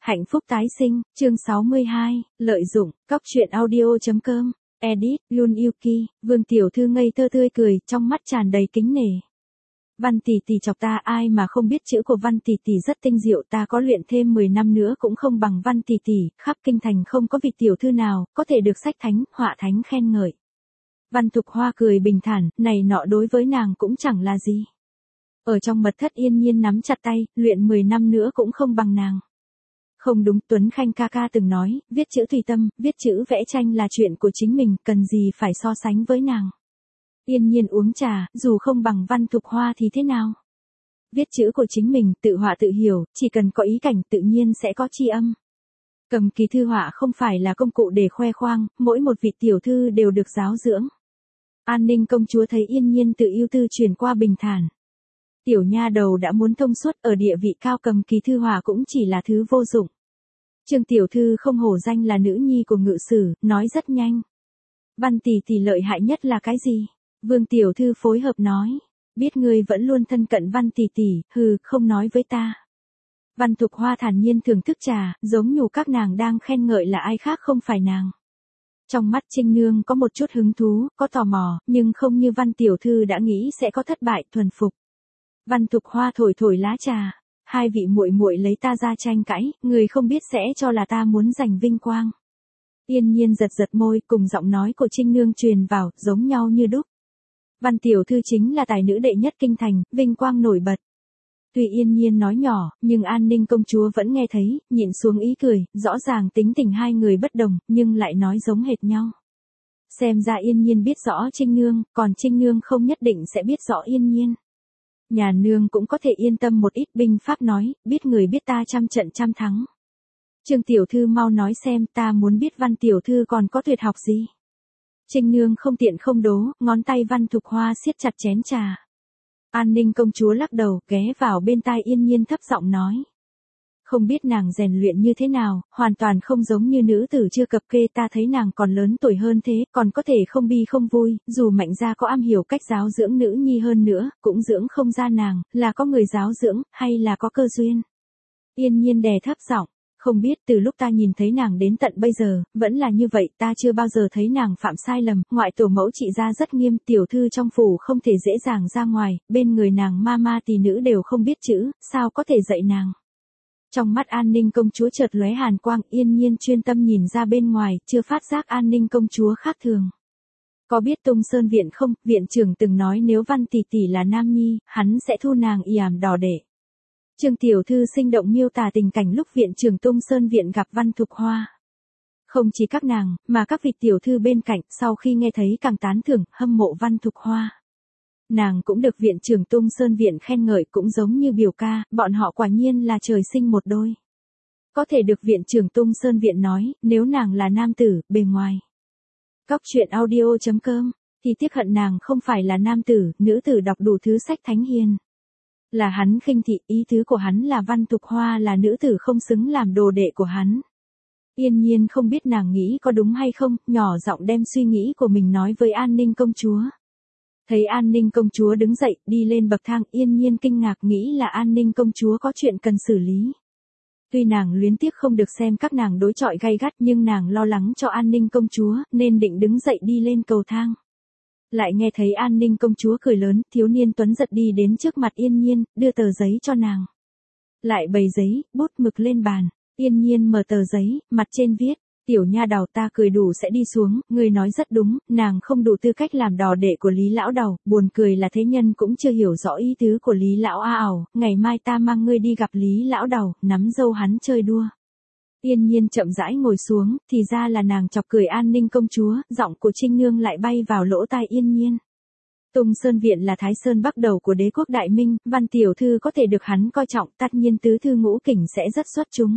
Hạnh phúc tái sinh, chương 62, lợi dụng, cóc truyện audio.com, edit, Yun Yuki, Vương tiểu thư ngây thơ tươi cười, trong mắt tràn đầy kính nể. Văn tỷ tỷ chọc ta, ai mà không biết chữ của Văn tỷ tỷ rất tinh diệu, ta có luyện thêm 10 năm nữa cũng không bằng Văn tỷ tỷ, khắp kinh thành không có vị tiểu thư nào có thể được sách thánh, họa thánh khen ngợi. Văn Thục Hoa cười bình thản, này nọ đối với nàng cũng chẳng là gì. Ở trong mật thất Yên Nhiên nắm chặt tay, luyện 10 năm nữa cũng không bằng nàng. Không đúng, Tuấn Khanh ca ca từng nói, viết chữ tùy tâm, viết chữ vẽ tranh là chuyện của chính mình, cần gì phải so sánh với nàng. Yên Nhiên uống trà, dù không bằng Văn Thục Hoa thì thế nào? Viết chữ của chính mình, tự họa tự hiểu, chỉ cần có ý cảnh tự nhiên sẽ có tri âm. Cầm kỳ thư họa không phải là công cụ để khoe khoang, mỗi một vị tiểu thư đều được giáo dưỡng. An Ninh công chúa thấy Yên Nhiên tự ưu tư chuyển qua bình thản. Tiểu nha đầu đã muốn thông suốt, ở địa vị cao cầm kỳ thư họa cũng chỉ là thứ vô dụng. Trương tiểu thư không hổ danh là nữ nhi của ngự sử, nói rất nhanh. Văn tỷ tỷ lợi hại nhất là cái gì? Vương tiểu thư phối hợp nói. Biết ngươi vẫn luôn thân cận Văn tỷ tỷ, hừ, không nói với ta. Văn Thục Hoa thản nhiên thưởng thức trà, giống nhủ các nàng đang khen ngợi là ai khác không phải nàng. Trong mắt Trinh Nương có một chút hứng thú, có tò mò, nhưng không như Văn tiểu thư đã nghĩ sẽ có thất bại, thuần phục. Văn Thục Hoa thổi thổi lá trà, hai vị muội muội lấy ta ra tranh cãi, người không biết sẽ cho là ta muốn giành vinh quang. Yên Nhiên giật giật môi, cùng giọng nói của Trinh Nương truyền vào, giống nhau như đúc. Văn tiểu thư chính là tài nữ đệ nhất kinh thành, vinh quang nổi bật. Tuy Yên Nhiên nói nhỏ, nhưng An Ninh công chúa vẫn nghe thấy, nhịn xuống ý cười, rõ ràng tính tình hai người bất đồng, nhưng lại nói giống hệt nhau. Xem ra Yên Nhiên biết rõ Trinh Nương, còn Trinh Nương không nhất định sẽ biết rõ Yên Nhiên. Nhà nương cũng có thể yên tâm một ít, binh pháp nói, biết người biết ta trăm trận trăm thắng. Trương tiểu thư mau nói xem, ta muốn biết Văn tiểu thư còn có tuyệt học gì. Trinh Nương không tiện không đố, ngón tay Văn Thục Hoa siết chặt chén trà. An Ninh công chúa lắc đầu, ghé vào bên tai Yên Nhiên thấp giọng nói. Không biết nàng rèn luyện như thế nào, hoàn toàn không giống như nữ tử chưa cập kê, ta thấy nàng còn lớn tuổi hơn thế, còn có thể không bi không vui, dù Mạnh gia có am hiểu cách giáo dưỡng nữ nhi hơn nữa, cũng dưỡng không ra nàng, là có người giáo dưỡng, hay là có cơ duyên. Yên Nhiên đè thấp giọng, không biết từ lúc ta nhìn thấy nàng đến tận bây giờ, vẫn là như vậy, ta chưa bao giờ thấy nàng phạm sai lầm, ngoại tổ mẫu trị gia rất nghiêm, tiểu thư trong phủ không thể dễ dàng ra ngoài, bên người nàng ma ma tỷ nữ đều không biết chữ, sao có thể dạy nàng. Trong mắt An Ninh công chúa chợt lóe hàn quang, Yên Nhiên chuyên tâm nhìn ra bên ngoài, chưa phát giác An Ninh công chúa khác thường. Có biết Tung Sơn viện không, viện trưởng từng nói nếu Văn tỷ tỷ là nam nhi, hắn sẽ thu nàng y ảm đỏ để. Trương tiểu thư sinh động miêu tả tình cảnh lúc viện trưởng Tung Sơn viện gặp Văn Thục Hoa. Không chỉ các nàng, mà các vị tiểu thư bên cạnh, sau khi nghe thấy càng tán thưởng, hâm mộ Văn Thục Hoa. Nàng cũng được viện trưởng Tung Sơn viện khen ngợi, cũng giống như biểu ca, bọn họ quả nhiên là trời sinh một đôi. Có thể được viện trưởng Tung Sơn viện nói, nếu nàng là nam tử, bề ngoài. Cóc truyện audio.com, thì tiếc hận nàng không phải là nam tử, nữ tử đọc đủ thứ sách thánh hiền. Là hắn khinh thị, ý tứ của hắn là Văn Thục Hoa là nữ tử không xứng làm đồ đệ của hắn. Yên Nhiên không biết nàng nghĩ có đúng hay không, nhỏ giọng đem suy nghĩ của mình nói với An Ninh công chúa. Thấy An Ninh công chúa đứng dậy, đi lên bậc thang, Yên Nhiên kinh ngạc nghĩ là An Ninh công chúa có chuyện cần xử lý. Tuy nàng luyến tiếc không được xem các nàng đối chọi gay gắt, nhưng nàng lo lắng cho An Ninh công chúa, nên định đứng dậy đi lên cầu thang. Lại nghe thấy An Ninh công chúa cười lớn, thiếu niên tuấn giật đi đến trước mặt Yên Nhiên, đưa tờ giấy cho nàng. Lại bày giấy, bút mực lên bàn, Yên Nhiên mở tờ giấy, mặt trên viết. Tiểu nha đầu, ta cười đủ sẽ đi xuống, ngươi nói rất đúng, nàng không đủ tư cách làm đò đệ của Lý lão đầu, buồn cười là thế nhân cũng chưa hiểu rõ ý tứ của Lý lão a ảo, ngày mai ta mang ngươi đi gặp Lý lão đầu, nắm dâu hắn chơi đua. Yên Nhiên chậm rãi ngồi xuống, thì ra là nàng chọc cười An Ninh công chúa, giọng của Trinh Nương lại bay vào lỗ tai Yên Nhiên. Tung Sơn viện là Thái Sơn Bắc đầu của đế quốc Đại Minh, Văn tiểu thư có thể được hắn coi trọng, tất nhiên tứ thư ngũ kỉnh sẽ rất xuất chúng.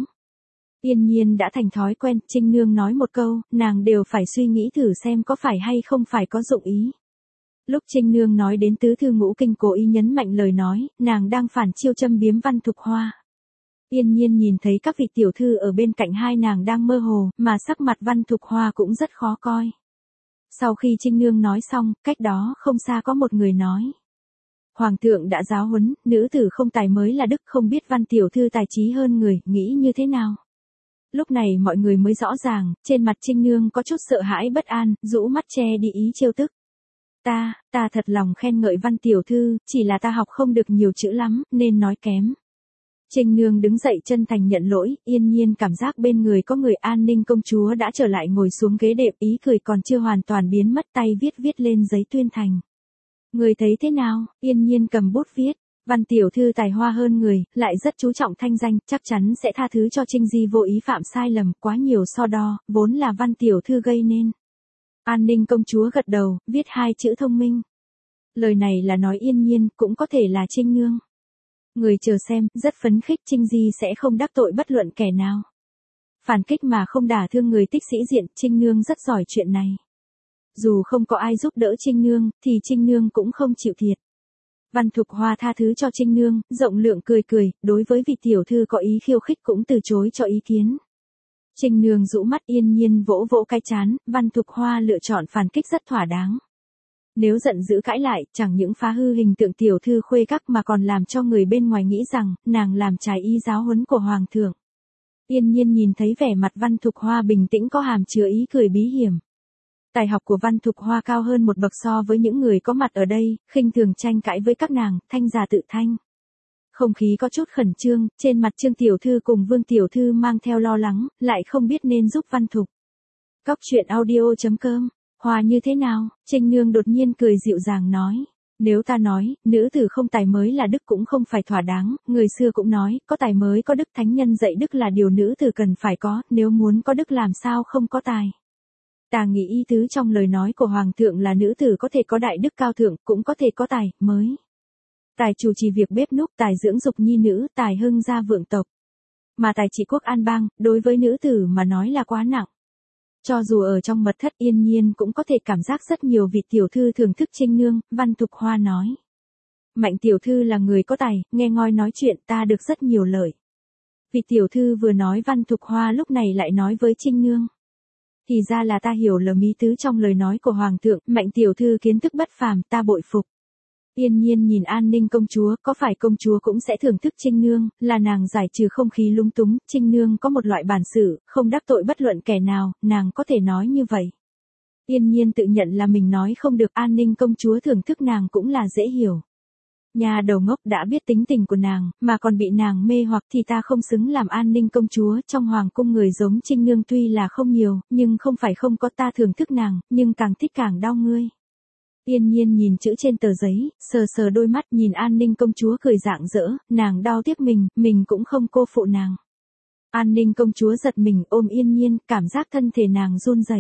Yên Nhiên đã thành thói quen, Trinh Nương nói một câu, nàng đều phải suy nghĩ thử xem có phải hay không phải có dụng ý. Lúc Trinh Nương nói đến tứ thư ngũ kinh cố ý nhấn mạnh lời nói, nàng đang phản chiêu châm biếm Văn Thục Hoa. Yên Nhiên nhìn thấy các vị tiểu thư ở bên cạnh hai nàng đang mơ hồ, mà sắc mặt Văn Thục Hoa cũng rất khó coi. Sau khi Trinh Nương nói xong, cách đó không xa có một người nói. Hoàng thượng đã giáo huấn, nữ tử không tài mới là đức, không biết Văn tiểu thư tài trí hơn người, nghĩ như thế nào? Lúc này mọi người mới rõ ràng, trên mặt Trinh Nương có chút sợ hãi bất an, rũ mắt che đi ý trêu tức. Ta thật lòng khen ngợi Văn tiểu thư, chỉ là ta học không được nhiều chữ lắm, nên nói kém. Trinh Nương đứng dậy chân thành nhận lỗi, yên nhiên cảm giác bên người có người. An Ninh công chúa đã trở lại ngồi xuống ghế đệm, ý cười còn chưa hoàn toàn biến mất, tay viết lên giấy tuyên thành. Người thấy thế nào? Yên nhiên cầm bút viết. Văn tiểu thư tài hoa hơn người, lại rất chú trọng thanh danh, chắc chắn sẽ tha thứ cho Trinh Di vô ý phạm sai lầm, quá nhiều so đo, vốn là Văn tiểu thư gây nên. An Ninh công chúa gật đầu, viết 2 chữ thông minh. Lời này là nói yên nhiên, cũng có thể là Trinh Nương. Người chờ xem, rất phấn khích Trinh Di sẽ không đắc tội bất luận kẻ nào. Phản kích mà không đả thương người tích sĩ diện, Trinh Nương rất giỏi chuyện này. Dù không có ai giúp đỡ Trinh Nương, thì Trinh Nương cũng không chịu thiệt. Văn Thục Hoa tha thứ cho Trinh Nương, rộng lượng cười, đối với vị tiểu thư có ý khiêu khích cũng từ chối cho ý kiến. Trinh Nương rũ mắt yên nhiên vỗ cái trán, Văn Thục Hoa lựa chọn phản kích rất thỏa đáng. Nếu giận dữ cãi lại, chẳng những phá hư hình tượng tiểu thư khuê các mà còn làm cho người bên ngoài nghĩ rằng, nàng làm trái ý giáo huấn của Hoàng thượng. Yên nhiên nhìn thấy vẻ mặt Văn Thục Hoa bình tĩnh có hàm chứa ý cười bí hiểm. Tài học của Văn Thục Hoa cao hơn một bậc so với những người có mặt ở đây, khinh thường tranh cãi với các nàng, thanh giả tự thanh. Không khí có chút khẩn trương, trên mặt Trương tiểu thư cùng Vương tiểu thư mang theo lo lắng, lại không biết nên giúp Văn Thục. Cóc truyện audio.com. Hoa như thế nào? Trinh Nương đột nhiên cười dịu dàng nói. Nếu ta nói, nữ tử không tài mới là đức cũng không phải thỏa đáng, người xưa cũng nói, có tài mới có đức, thánh nhân dạy đức là điều nữ tử cần phải có, nếu muốn có đức làm sao không có tài. Ta nghĩ ý tứ trong lời nói của Hoàng thượng là nữ tử có thể có đại đức cao thượng, cũng có thể có tài, mới. Tài chủ trì việc bếp núc, tài dưỡng dục nhi nữ, tài hưng gia vượng tộc. Mà tài trị quốc an bang, đối với nữ tử mà nói là quá nặng. Cho dù ở trong mật thất yên nhiên cũng có thể cảm giác rất nhiều vị tiểu thư thưởng thức Trinh Nương, Văn Thục Hoa nói. Mạnh tiểu thư là người có tài, nghe ngoi nói chuyện ta được rất nhiều lợi. Vị tiểu thư vừa nói Văn Thục Hoa lúc này lại nói với Trinh Nương. Thì ra là ta hiểu lầm ý tứ trong lời nói của Hoàng thượng, Mạnh tiểu thư kiến thức bất phàm, ta bội phục. Yên nhiên nhìn An Ninh công chúa, có phải công chúa cũng sẽ thưởng thức Trinh Nương, là nàng giải trừ không khí lung túng, Trinh Nương có một loại bản sự, không đắc tội bất luận kẻ nào, nàng có thể nói như vậy. Yên nhiên tự nhận là mình nói không được, An Ninh công chúa thưởng thức nàng cũng là dễ hiểu. Nhà đầu ngốc đã biết tính tình của nàng, mà còn bị nàng mê hoặc thì ta không xứng làm An Ninh công chúa, trong hoàng cung người giống Trinh Nương tuy là không nhiều, nhưng không phải không có, ta thưởng thức nàng, nhưng càng thích càng đau ngươi. Yên nhiên nhìn chữ trên tờ giấy, sờ đôi mắt nhìn An Ninh công chúa cười rạng rỡ, nàng đau tiếc mình cũng không cô phụ nàng. An Ninh công chúa giật mình ôm yên nhiên, cảm giác thân thể nàng run rẩy.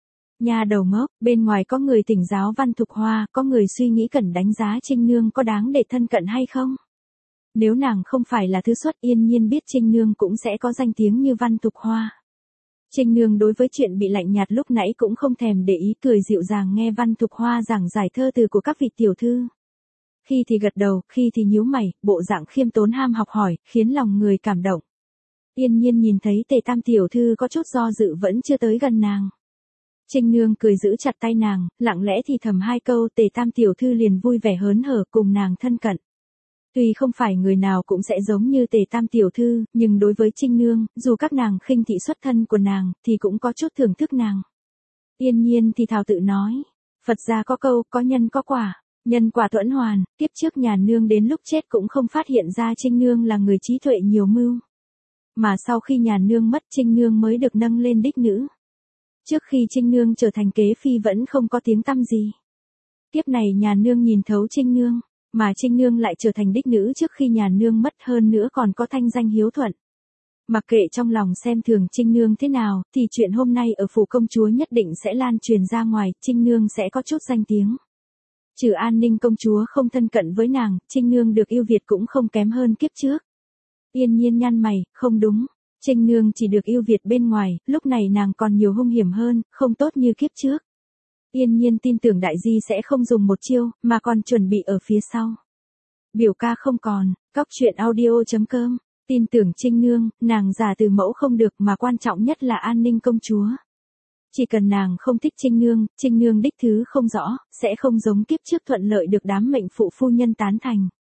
Nhà đầu ngốc, bên ngoài có người thỉnh giáo Văn Thục Hoa, có người suy nghĩ cần đánh giá Trinh Nương có đáng để thân cận hay không. Nếu nàng không phải là thứ xuất, yên nhiên biết Trinh Nương cũng sẽ có danh tiếng như Văn Thục Hoa. Trinh Nương đối với chuyện bị lạnh nhạt lúc nãy cũng không thèm để ý, cười dịu dàng nghe Văn Thục Hoa giảng giải thơ từ của các vị tiểu thư. Khi thì gật đầu, khi thì nhíu mày, bộ dạng khiêm tốn ham học hỏi, khiến lòng người cảm động. Yên nhiên nhìn thấy Tề Tam tiểu thư có chút do dự vẫn chưa tới gần nàng. Trinh Nương cười giữ chặt tay nàng, lặng lẽ thì thầm 2 câu, Tề Tam tiểu thư liền vui vẻ hớn hở cùng nàng thân cận. Tuy không phải người nào cũng sẽ giống như Tề Tam tiểu thư, nhưng đối với Trinh Nương, dù các nàng khinh thị xuất thân của nàng, thì cũng có chút thưởng thức nàng. Yên nhiên thì thào tự nói, Phật gia có câu, có nhân có quả, nhân quả tuẫn hoàn, tiếp trước nhà nương đến lúc chết cũng không phát hiện ra Trinh Nương là người trí tuệ nhiều mưu. Mà sau khi nhà nương mất Trinh Nương mới được nâng lên đích nữ. Trước khi Trinh Nương trở thành kế phi vẫn không có tiếng tăm gì. Tiếp này nhà nương nhìn thấu Trinh Nương. Mà Trinh Nương lại trở thành đích nữ trước khi nhà nương mất, hơn nữa còn có thanh danh hiếu thuận. Mặc kệ trong lòng xem thường Trinh Nương thế nào, thì chuyện hôm nay ở phủ công chúa nhất định sẽ lan truyền ra ngoài, Trinh Nương sẽ có chút danh tiếng. Trừ An Ninh công chúa không thân cận với nàng, Trinh Nương được yêu Việt cũng không kém hơn kiếp trước. Yên nhiên nhăn mày, không đúng. Trinh Nương chỉ được yêu Việt bên ngoài, lúc này nàng còn nhiều hung hiểm hơn, không tốt như kiếp trước. Yên nhiên tin tưởng đại di sẽ không dùng một chiêu, mà còn chuẩn bị ở phía sau. Biểu ca không còn, cóc truyện audio.com, tin tưởng Trinh Nương, nàng giả từ mẫu không được mà quan trọng nhất là An Ninh công chúa. Chỉ cần nàng không thích Trinh Nương đích thứ không rõ, sẽ không giống kiếp trước thuận lợi được đám mệnh phụ phu nhân tán thành.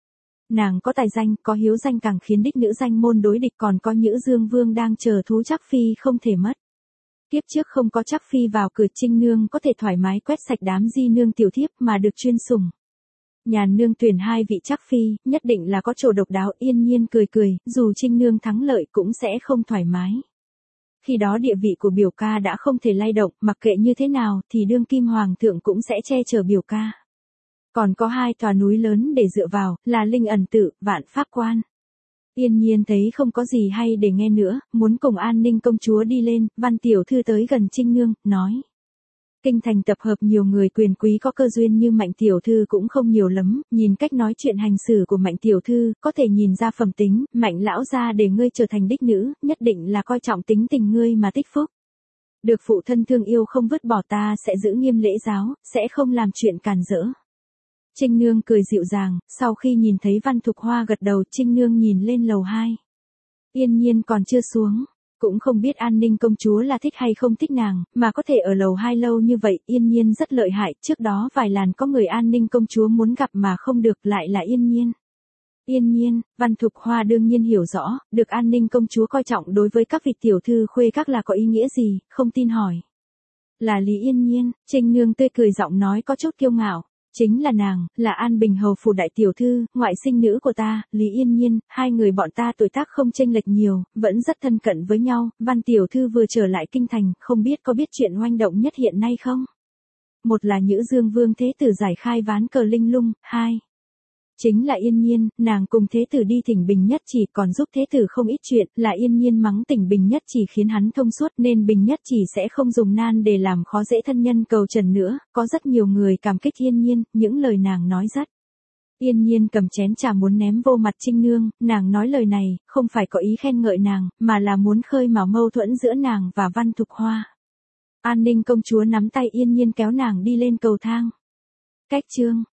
Nàng có tài danh, có hiếu danh càng khiến đích nữ danh môn đối địch, còn có Nhữ Dương Vương đang chờ thú Trác Phi không thể mất. Kiếp trước không có Trác Phi vào cửa, Trinh Nương có thể thoải mái quét sạch đám di nương tiểu thiếp mà được chuyên sủng. Nhàn Nương tuyển 2 vị Trác Phi, nhất định là có chỗ độc đáo. Yên Nhiên cười cười, dù Trinh Nương thắng lợi cũng sẽ không thoải mái. Khi đó địa vị của biểu ca đã không thể lay động, mặc kệ như thế nào thì đương kim hoàng thượng cũng sẽ che chở biểu ca. Còn có 2 tòa núi lớn để dựa vào, là Linh Ẩn Tự, Vạn Pháp Quan. Yên Nhiên thấy không có gì hay để nghe nữa, muốn cùng An Ninh công chúa đi lên. Văn tiểu thư tới gần Trinh Nương, nói. Kinh thành tập hợp nhiều người quyền quý có cơ duyên như Mạnh tiểu thư cũng không nhiều lắm, nhìn cách nói chuyện hành xử của Mạnh tiểu thư, có thể nhìn ra phẩm tính. Mạnh lão gia để ngươi trở thành đích nữ, nhất định là coi trọng tính tình ngươi mà tích phúc. Được phụ thân thương yêu không vứt bỏ, ta sẽ giữ nghiêm lễ giáo, sẽ không làm chuyện càn rỡ. Trinh Nương cười dịu dàng, sau khi nhìn thấy Văn Thục Hoa gật đầu, Trinh Nương nhìn lên lầu 2. Yên Nhiên còn chưa xuống, cũng không biết An Ninh công chúa là thích hay không thích nàng, mà có thể ở lầu 2 lâu như vậy. Yên Nhiên rất lợi hại, trước đó vài làn có người An Ninh công chúa muốn gặp mà không được, lại là Yên Nhiên. Yên Nhiên, Văn Thục Hoa đương nhiên hiểu rõ, được An Ninh công chúa coi trọng đối với các vị tiểu thư khuê các là có ý nghĩa gì, không tin hỏi. Là Lý Yên Nhiên. Trinh Nương tươi cười, giọng nói có chút kiêu ngạo. Chính là nàng, là An Bình hầu phủ đại tiểu thư, ngoại sinh nữ của ta, Lý Yên Nhiên. 2 người bọn ta tuổi tác không chênh lệch nhiều, vẫn rất thân cận với nhau. Văn tiểu thư vừa trở lại kinh thành, không biết có biết chuyện oanh động nhất hiện nay không? Một là Nhữ Dương Vương thế tử giải khai ván cờ linh lung, 2. Chính là Yên Nhiên, nàng cùng thế tử đi thỉnh Bình Nhất Chỉ, còn giúp thế tử không ít chuyện. Là Yên Nhiên mắng tỉnh Bình Nhất Chỉ khiến hắn thông suốt, nên Bình Nhất Chỉ sẽ không dùng nan để làm khó dễ thân nhân cầu trần nữa. Có rất nhiều người cảm kích Yên Nhiên, những lời nàng nói rất. Yên Nhiên cầm chén trà muốn ném vô mặt Trinh Nương, nàng nói lời này, không phải có ý khen ngợi nàng, mà là muốn khơi mào mâu thuẫn giữa nàng và Văn Thục Hoa. An Ninh công chúa nắm tay Yên Nhiên kéo nàng đi lên cầu thang. Cách chương